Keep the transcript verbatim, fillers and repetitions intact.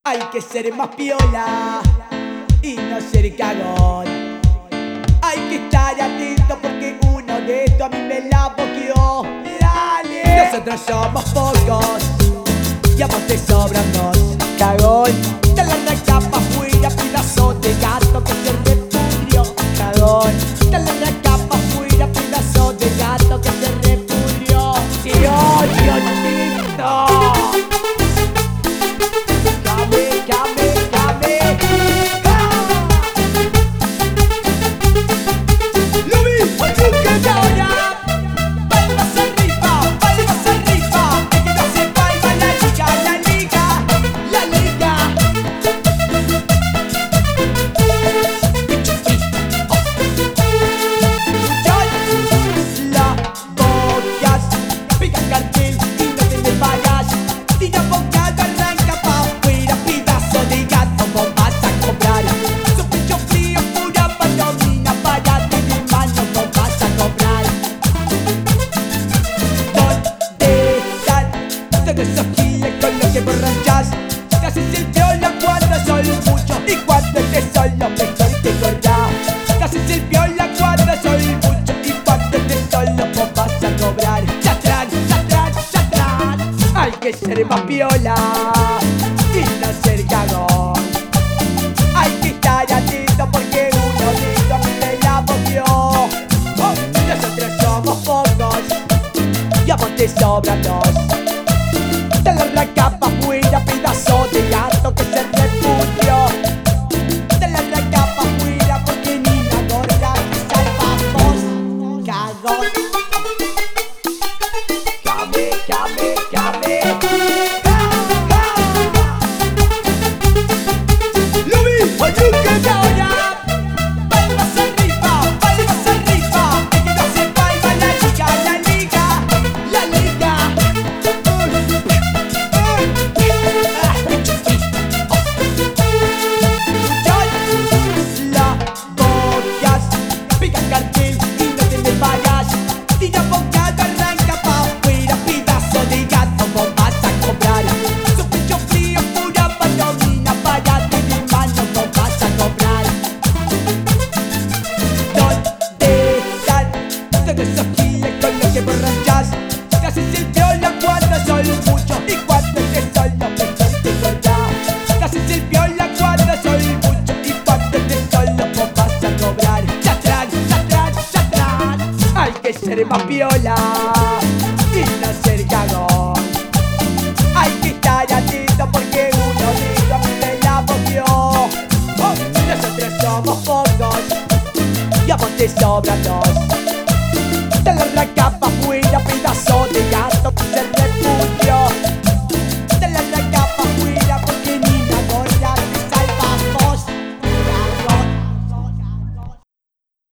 Hay que ser más piola y no ser cagón. Hay que estar atento porque uno de estos a mí me la boqueó. Dale. Nosotros somos pocos y a vos te sobran dos. Cagón. Te la arranca pa' afuera, pedazo de gato que se repudrió. Cagón. Te la arranca pa' afuera, pedazo de gato que se repudrió. Dios, Diosito. Esos giles con los que borrachas, te haces el piola cuando solo mucho y cuando estés solo mejor te corrás. Te haces el piola cuando solo mucho y cuando estés solo vos vas a cobrar. Chatrán, chatrán, chatrán. Hay que ser más piola y no ser cagón. Hay que estar atento porque uno de estos a mí me la boqueó. Oh, nosotros somos pocos y a vos te sobran dos. Te la arranca pa' afuera, pedazo de gato que se refugió. Te la arranca pa' afuera porque ni la gorda te salvamos. Cagón. Came, came, came. Lo vi, oye que ahora. Palmas arriba, palmas arriba. El que no se baila la liga, la liga, la liga. Esos giles con los que borrachas, te haces el piola cuando solo mucho y cuando estés solo mejor te corrás. Te haces el piola cuando solo mucho y cuando estés solo vos vas a cobrar. Chatrán, chatrán, chatrán. Hay que ser más piola y no ser cagón. Hay que estar atento porque uno de estos a mí me la boqueó. Oh, nosotros somos pocos y a vos te sobran dos. Te la arranca pa' afuera, pedazo